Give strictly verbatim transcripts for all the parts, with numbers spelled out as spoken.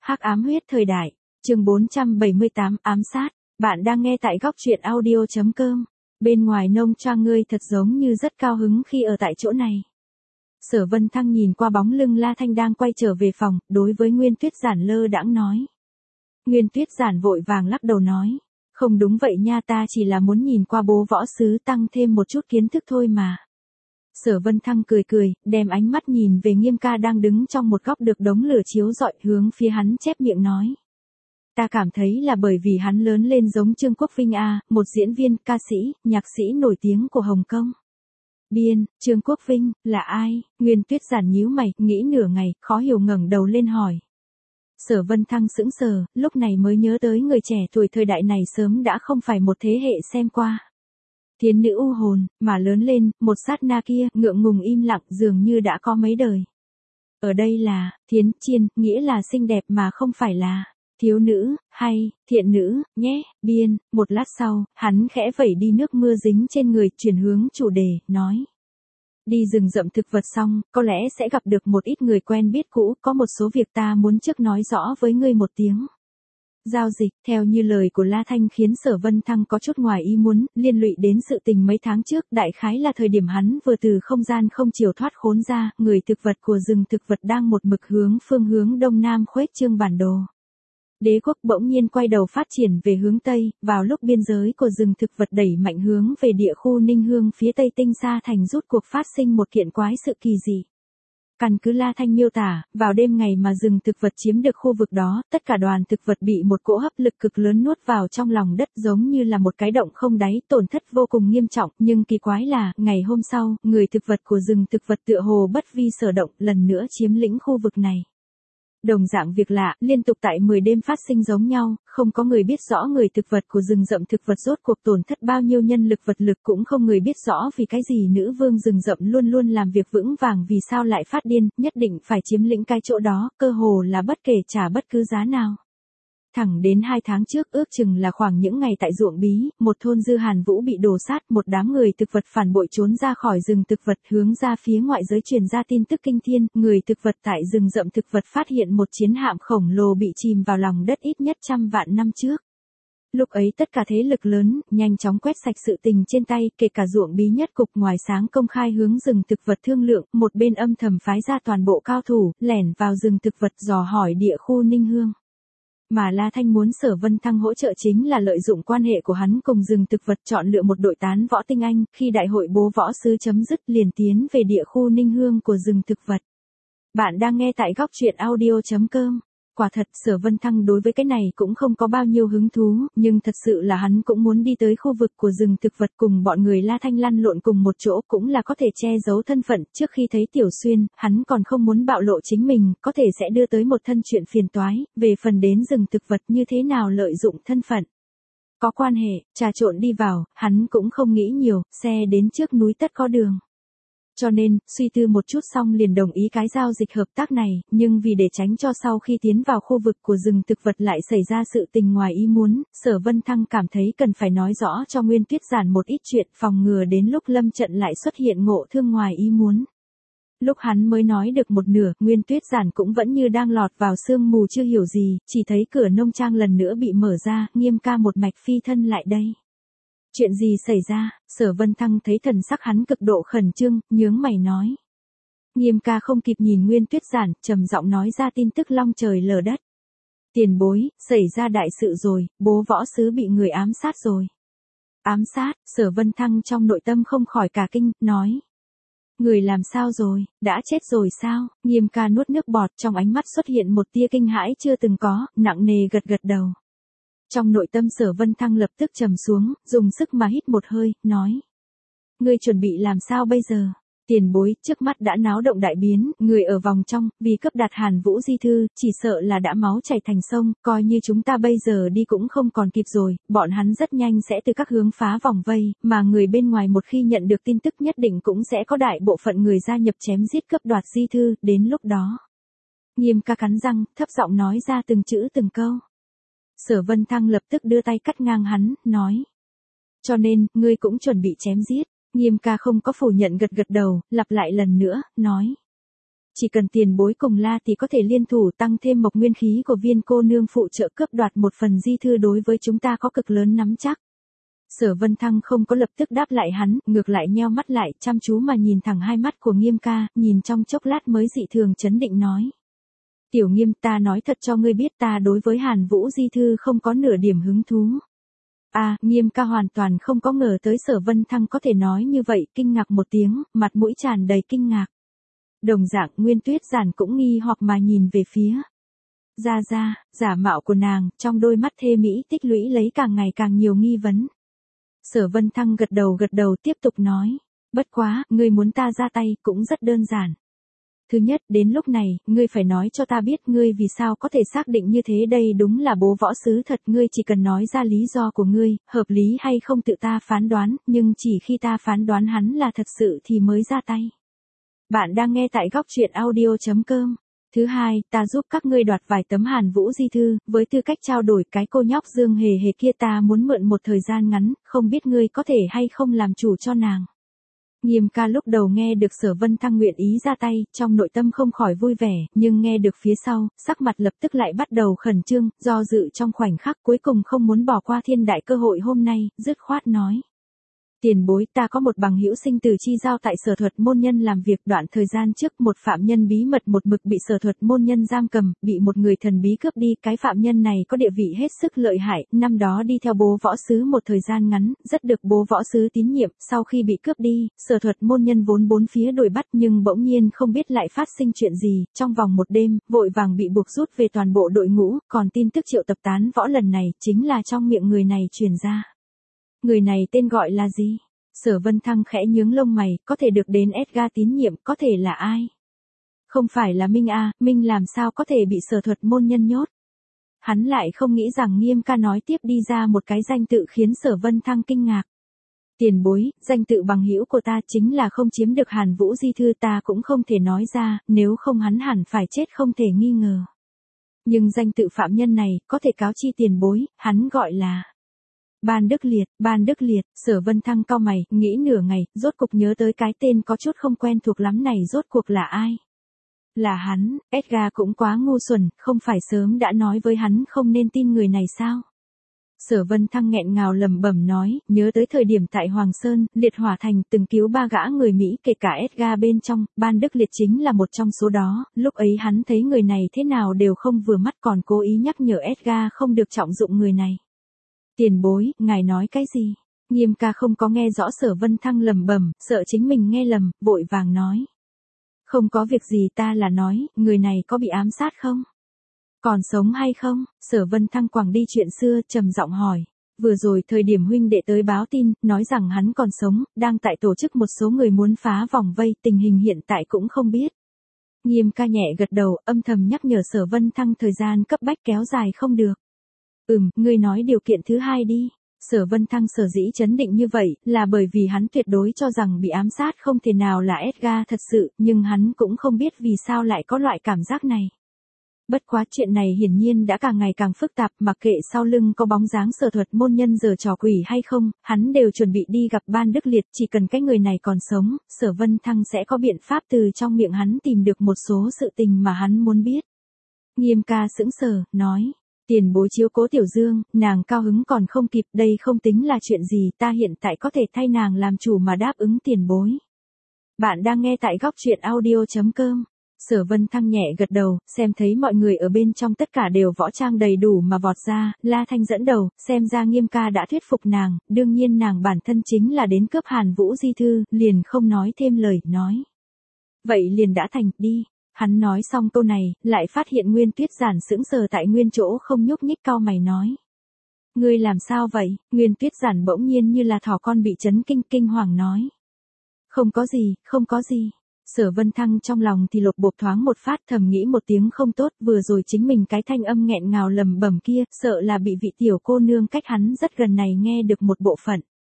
Hắc ám huyết thời đại, chương bốn trăm bảy mươi tám ám sát, bạn đang nghe tại góc truyện audio.com. Bên ngoài nông trang ngươi thật giống như rất cao hứng khi ở tại chỗ này. Sở Vân Thăng nhìn qua bóng lưng La Thanh đang quay trở về phòng, đối với Nguyên Tuyết Giản lơ đãng nói. Nguyên Tuyết Giản vội vàng lắc đầu nói, không đúng vậy nha, ta chỉ là muốn nhìn qua bố võ sứ tăng thêm một chút kiến thức thôi mà. Sở Vân Thăng cười cười, đem ánh mắt nhìn về Nghiêm ca đang đứng trong một góc được đống lửa chiếu rọi, hướng phía hắn chép miệng nói. Ta cảm thấy là bởi vì hắn lớn lên giống Trương Quốc Vinh a, một diễn viên, ca sĩ, nhạc sĩ nổi tiếng của Hồng Kông. Biên, Trương Quốc Vinh, là ai? Nguyên Tuyết Giản nhíu mày, nghĩ nửa ngày, khó hiểu ngẩng đầu lên hỏi. Sở Vân Thăng sững sờ, lúc này mới nhớ tới người trẻ tuổi thời đại này sớm đã không phải một thế hệ xem qua. Thiến nữ u hồn, mà lớn lên, một sát na kia, ngượng ngùng im lặng dường như đã có mấy đời. Ở đây là, thiến chiên, nghĩa là xinh đẹp mà không phải là, thiếu nữ, hay, thiện nữ, nhé, biên, một lát sau, hắn khẽ vẩy đi nước mưa dính trên người, chuyển hướng chủ đề, nói. Đi rừng rậm thực vật xong, có lẽ sẽ gặp được một ít người quen biết cũ, có một số việc ta muốn trước nói rõ với ngươi một tiếng. Giao dịch, theo như lời của La Thanh khiến Sở Vân Thăng có chút ngoài ý muốn, liên lụy đến sự tình mấy tháng trước, đại khái là thời điểm hắn vừa từ không gian không chiều thoát khốn ra, người thực vật của rừng thực vật đang một mực hướng phương hướng đông nam khuếch trương bản đồ. Đế quốc bỗng nhiên quay đầu phát triển về hướng Tây, vào lúc biên giới của rừng thực vật đẩy mạnh hướng về địa khu Ninh Hương phía Tây Tinh Sa Thành rút cuộc phát sinh một kiện quái sự kỳ dị. Căn cứ La Thanh miêu tả, vào đêm ngày mà rừng thực vật chiếm được khu vực đó, tất cả đoàn thực vật bị một cỗ hấp lực cực lớn nuốt vào trong lòng đất giống như là một cái động không đáy, tổn thất vô cùng nghiêm trọng, nhưng kỳ quái là, ngày hôm sau, người thực vật của rừng thực vật tựa hồ bất vi sở động, lần nữa chiếm lĩnh khu vực này. Đồng dạng việc lạ, liên tục tại mười đêm phát sinh giống nhau, không có người biết rõ người thực vật của rừng rậm thực vật rốt cuộc tổn thất bao nhiêu nhân lực vật lực, cũng không người biết rõ vì cái gì nữ vương rừng rậm luôn luôn làm việc vững vàng, vì sao lại phát điên, nhất định phải chiếm lĩnh cái chỗ đó, cơ hồ là bất kể trả bất cứ giá nào. Thẳng đến hai tháng trước, ước chừng là khoảng những ngày tại ruộng bí, một thôn Dư Hàn Vũ bị đổ sát, một đám người thực vật phản bội trốn ra khỏi rừng thực vật, hướng ra phía ngoại giới truyền ra tin tức kinh thiên, người thực vật tại rừng rậm thực vật phát hiện một chiến hạm khổng lồ bị chìm vào lòng đất ít nhất trăm vạn năm trước. Lúc ấy tất cả thế lực lớn, nhanh chóng quét sạch sự tình trên tay, kể cả ruộng bí nhất cục ngoài sáng công khai hướng rừng thực vật thương lượng, một bên âm thầm phái ra toàn bộ cao thủ, lẻn vào rừng thực vật dò hỏi địa khu Ninh Hương. Mà La Thanh muốn Sở Vân Thăng hỗ trợ chính là lợi dụng quan hệ của hắn cùng rừng thực vật chọn lựa một đội tán võ tinh anh, khi đại hội bố võ sứ chấm dứt liền tiến về địa khu Ninh Hương của rừng thực vật. Bạn đang nghe tại góc truyện audio.com. Quả thật, Sở Vân Thăng đối với cái này cũng không có bao nhiêu hứng thú, nhưng thật sự là hắn cũng muốn đi tới khu vực của rừng thực vật cùng bọn người La Thanh lăn lộn cùng một chỗ, cũng là có thể che giấu thân phận. Trước khi thấy Tiểu Xuyên, hắn còn không muốn bạo lộ chính mình, có thể sẽ đưa tới một thân chuyện phiền toái, về phần đến rừng thực vật như thế nào lợi dụng thân phận. Có quan hệ, trà trộn đi vào, hắn cũng không nghĩ nhiều, xe đến trước núi tất có đường. Cho nên, suy tư một chút xong liền đồng ý cái giao dịch hợp tác này, nhưng vì để tránh cho sau khi tiến vào khu vực của rừng thực vật lại xảy ra sự tình ngoài ý muốn, Sở Vân Thăng cảm thấy cần phải nói rõ cho Nguyên Tuyết Giản một ít chuyện, phòng ngừa đến lúc lâm trận lại xuất hiện ngộ thương ngoài ý muốn. Lúc hắn mới nói được một nửa, Nguyên Tuyết Giản cũng vẫn như đang lọt vào sương mù chưa hiểu gì, chỉ thấy cửa nông trang lần nữa bị mở ra, Nghiêm ca một mạch phi thân lại đây. Chuyện gì xảy ra? Sở Vân Thăng thấy thần sắc hắn cực độ khẩn trương, nhướng mày nói. Nghiêm ca không kịp nhìn Nguyên Tuyết Giản, trầm giọng nói ra tin tức long trời lở đất. Tiền bối, xảy ra đại sự rồi, bố võ sứ bị người ám sát rồi. Ám sát? Sở Vân Thăng trong nội tâm không khỏi cả kinh, nói. Người làm sao rồi, đã chết rồi sao? Nghiêm ca nuốt nước bọt, trong ánh mắt xuất hiện một tia kinh hãi chưa từng có, nặng nề gật gật đầu. Trong nội tâm Sở Vân Thăng lập tức trầm xuống, dùng sức mà hít một hơi, nói. Ngươi chuẩn bị làm sao bây giờ? Tiền bối, trước mắt đã náo động đại biến, người ở vòng trong, vì cấp đạt Hàn Vũ di thư, chỉ sợ là đã máu chảy thành sông, coi như chúng ta bây giờ đi cũng không còn kịp rồi, bọn hắn rất nhanh sẽ từ các hướng phá vòng vây, mà người bên ngoài một khi nhận được tin tức nhất định cũng sẽ có đại bộ phận người gia nhập chém giết cấp đoạt di thư, đến lúc đó. Nghiêm ca cắn răng, thấp giọng nói ra từng chữ từng câu. Sở Vân Thăng lập tức đưa tay cắt ngang hắn, nói. Cho nên, ngươi cũng chuẩn bị chém giết. Nghiêm ca không có phủ nhận gật gật đầu, lặp lại lần nữa, nói. chỉ cần tiền bối cùng La thì có thể liên thủ tăng thêm mộc nguyên khí của viên cô nương phụ trợ cướp đoạt một phần di thư đối với chúng ta có cực lớn nắm chắc. Sở Vân Thăng không có lập tức đáp lại hắn, ngược lại nheo mắt lại, chăm chú mà nhìn thẳng hai mắt của Nghiêm ca, nhìn trong chốc lát mới dị thường chấn định nói. Tiểu Nghiêm, ta nói thật cho ngươi biết, ta đối với Hàn Vũ di thư không có nửa điểm hứng thú. À, Nghiêm ca hoàn toàn không có ngờ tới Sở Vân Thăng có thể nói như vậy, kinh ngạc một tiếng, mặt mũi tràn đầy kinh ngạc. Đồng dạng Nguyên Tuyết Giản cũng nghi hoặc mà nhìn về phía. Gia Gia, giả mạo của nàng, trong đôi mắt thê mỹ tích lũy lấy càng ngày càng nhiều nghi vấn. Sở Vân Thăng gật đầu gật đầu tiếp tục nói. Bất quá, ngươi muốn ta ra tay cũng rất đơn giản. Thứ nhất, đến lúc này, ngươi phải nói cho ta biết ngươi vì sao có thể xác định như thế, đây đúng là bố võ sứ thật, ngươi chỉ cần nói ra lý do của ngươi, hợp lý hay không tự ta phán đoán, nhưng chỉ khi ta phán đoán hắn là thật sự thì mới ra tay. Bạn đang nghe tại góc truyện audio chấm com. Thứ hai, ta giúp các ngươi đoạt vài tấm Hàn Vũ di thư, với tư cách trao đổi cái cô nhóc Dương Hề Hề kia ta muốn mượn một thời gian ngắn, không biết ngươi có thể hay không làm chủ cho nàng. Nghiêm ca lúc đầu nghe được Sở Vân Thăng nguyện ý ra tay, trong nội tâm không khỏi vui vẻ, nhưng nghe được phía sau, sắc mặt lập tức lại bắt đầu khẩn trương, do dự trong khoảnh khắc cuối cùng không muốn bỏ qua thiên đại cơ hội hôm nay, dứt khoát nói. Tiền bối, ta có một bằng hữu sinh từ chi giao tại Sở Thuật môn nhân làm việc, đoạn thời gian trước một phạm nhân bí mật một mực bị Sở Thuật môn nhân giam cầm, bị một người thần bí cướp đi, cái phạm nhân này có địa vị hết sức lợi hại, năm đó đi theo bố võ sứ một thời gian ngắn, rất được bố võ sứ tín nhiệm, sau khi bị cướp đi, Sở Thuật môn nhân vốn bốn phía đuổi bắt nhưng bỗng nhiên không biết lại phát sinh chuyện gì, trong vòng một đêm, vội vàng bị buộc rút về toàn bộ đội ngũ, còn tin tức triệu tập tán võ lần này chính là trong miệng người này truyền ra. Người này tên gọi là gì? Sở Vân Thăng khẽ nhướng lông mày, có thể được đến Edgar tín nhiệm, có thể là ai? Không phải là Minh à, Minh làm sao có thể bị Sở Thuật môn nhân nhốt? Hắn lại không nghĩ rằng Nghiêm ca nói tiếp đi ra một cái danh tự khiến Sở Vân Thăng kinh ngạc. Tiền bối, danh tự bằng hữu của ta chính là không chiếm được Hàn Vũ di thư, ta cũng không thể nói ra, nếu không hắn hẳn phải chết không thể nghi ngờ. Nhưng danh tự phạm nhân này, có thể cáo chi tiền bối, hắn gọi là... Ban Đức Liệt, Ban Đức Liệt, Sở Vân Thăng cau mày, nghĩ nửa ngày, rốt cục nhớ tới cái tên có chút không quen thuộc lắm này, rốt cuộc là ai? Là hắn, Edgar cũng quá ngu xuẩn, không phải sớm đã nói với hắn không nên tin người này sao? Sở Vân Thăng nghẹn ngào lẩm bẩm nói, nhớ tới thời điểm tại Hoàng Sơn, Liệt Hỏa Thành từng cứu ba gã người Mỹ kể cả Edgar bên trong, Ban Đức Liệt chính là một trong số đó, lúc ấy hắn thấy người này thế nào đều không vừa mắt còn cố ý nhắc nhở Edgar không được trọng dụng người này. Tiền bối, ngài nói cái gì? Nghiêm ca không có nghe rõ Sở Vân Thăng lẩm bẩm, sợ chính mình nghe lầm, vội vàng nói. Không có việc gì, ta là nói, người này có bị ám sát không? Còn sống hay không? Sở Vân Thăng quẳng đi chuyện xưa, trầm giọng hỏi. Vừa rồi thời điểm huynh đệ tới báo tin, nói rằng hắn còn sống, đang tại tổ chức một số người muốn phá vòng vây, tình hình hiện tại cũng không biết. Nghiêm ca nhẹ gật đầu, âm thầm nhắc nhở Sở Vân Thăng thời gian cấp bách kéo dài không được. Ừm, ngươi nói điều kiện thứ hai đi. Sở Vân Thăng sở dĩ chấn định như vậy, là bởi vì hắn tuyệt đối cho rằng bị ám sát không thể nào là Edgar thật sự, nhưng hắn cũng không biết vì sao lại có loại cảm giác này. Bất quá chuyện này hiển nhiên đã càng ngày càng phức tạp, mặc kệ sau lưng có bóng dáng Sở Thuật môn nhân giở trò quỷ hay không, hắn đều chuẩn bị đi gặp Ban Đức Liệt, chỉ cần cái người này còn sống, Sở Vân Thăng sẽ có biện pháp từ trong miệng hắn tìm được một số sự tình mà hắn muốn biết. Nghiêm ca sững sờ, nói. Tiền bối chiếu cố Tiểu Dương, nàng cao hứng còn không kịp, đây không tính là chuyện gì, ta hiện tại có thể thay nàng làm chủ mà đáp ứng tiền bối. Bạn đang nghe tại góc truyện audio chấm com. Sở Vân Thăng nhẹ gật đầu, xem thấy mọi người ở bên trong tất cả đều võ trang đầy đủ mà vọt ra, La Thanh dẫn đầu, xem ra Nghiêm ca đã thuyết phục nàng, đương nhiên nàng bản thân chính là đến cướp Hàn Vũ di thư, liền không nói thêm lời, nói. Vậy liền đã thành, đi. Hắn nói xong câu này, lại phát hiện Nguyên Tuyết Giản sững sờ tại nguyên chỗ không nhúc nhích, cau mày nói. Ngươi làm sao vậy? Nguyên Tuyết Giản bỗng nhiên như là thỏ con bị chấn kinh, kinh hoàng nói. Không có gì, không có gì. Sở Vân Thăng trong lòng thì lột bột thoáng một phát, thầm nghĩ một tiếng không tốt, vừa rồi chính mình cái thanh âm nghẹn ngào lầm bẩm kia, sợ là bị vị tiểu cô nương cách hắn rất gần này nghe được một bộ phận.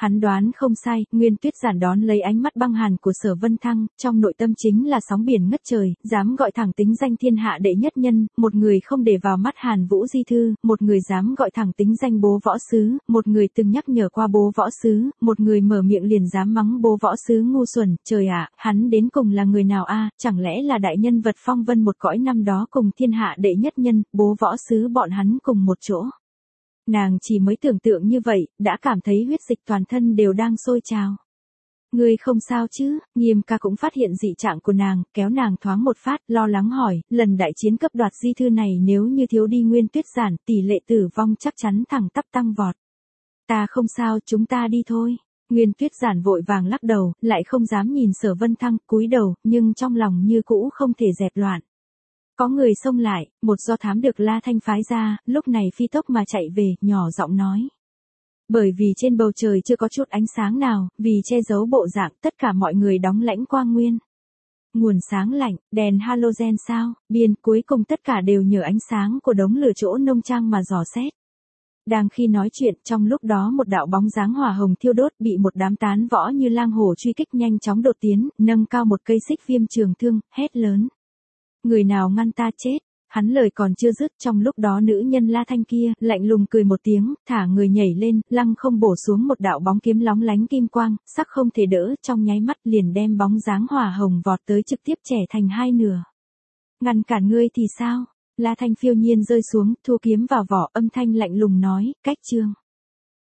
Hắn đoán không sai, Nguyên Tuyết Giản đón lấy ánh mắt băng hàn của Sở Vân Thăng, trong nội tâm chính là sóng biển ngất trời, dám gọi thẳng tính danh thiên hạ đệ nhất nhân, một người không để vào mắt Hàn Vũ Di Thư, một người dám gọi thẳng tính danh bố võ sứ, một người từng nhắc nhở qua bố võ sứ, một người mở miệng liền dám mắng bố võ sứ ngu xuẩn, trời ạ, hắn đến cùng là người nào a? Chẳng lẽ là đại nhân vật phong vân một cõi năm đó cùng thiên hạ đệ nhất nhân, bố võ sứ bọn hắn cùng một chỗ. Nàng chỉ mới tưởng tượng như vậy, đã cảm thấy huyết dịch toàn thân đều đang sôi trào. Ngươi không sao chứ? Nghiêm ca cũng phát hiện dị trạng của nàng, kéo nàng thoáng một phát, lo lắng hỏi, lần đại chiến cấp đoạt di thư này nếu như thiếu đi Nguyên Tuyết Giản, tỷ lệ tử vong chắc chắn thẳng tắp tăng vọt. Ta không sao, chúng ta đi thôi. Nguyên Tuyết Giản vội vàng lắc đầu, lại không dám nhìn Sở Vân Thăng, cúi đầu, nhưng trong lòng như cũ không thể dẹp loạn. Có người xông lại, một do thám được La Thanh phái ra, lúc này phi tốc mà chạy về, nhỏ giọng nói. Bởi vì trên bầu trời chưa có chút ánh sáng nào, vì che giấu bộ dạng, tất cả mọi người đóng lãnh quang nguyên. Nguồn sáng lạnh, đèn halogen sao, biên, cuối cùng tất cả đều nhờ ánh sáng của đống lửa chỗ nông trang mà dò xét. Đang khi nói chuyện, trong lúc đó một đạo bóng dáng hỏa hồng thiêu đốt bị một đám tán võ như lang hổ truy kích nhanh chóng đột tiến, nâng cao một cây xích viêm trường thương, hét lớn. Người nào ngăn ta chết? Hắn lời còn chưa dứt, trong lúc đó nữ nhân La Thanh kia, lạnh lùng cười một tiếng, thả người nhảy lên, lăng không bổ xuống một đạo bóng kiếm lóng lánh kim quang, sắc không thể đỡ, trong nháy mắt liền đem bóng dáng hỏa hồng vọt tới trực tiếp chẻ thành hai nửa. Ngăn cản ngươi thì sao? La Thanh phiêu nhiên rơi xuống, thu kiếm vào vỏ, âm thanh lạnh lùng nói, cách chương.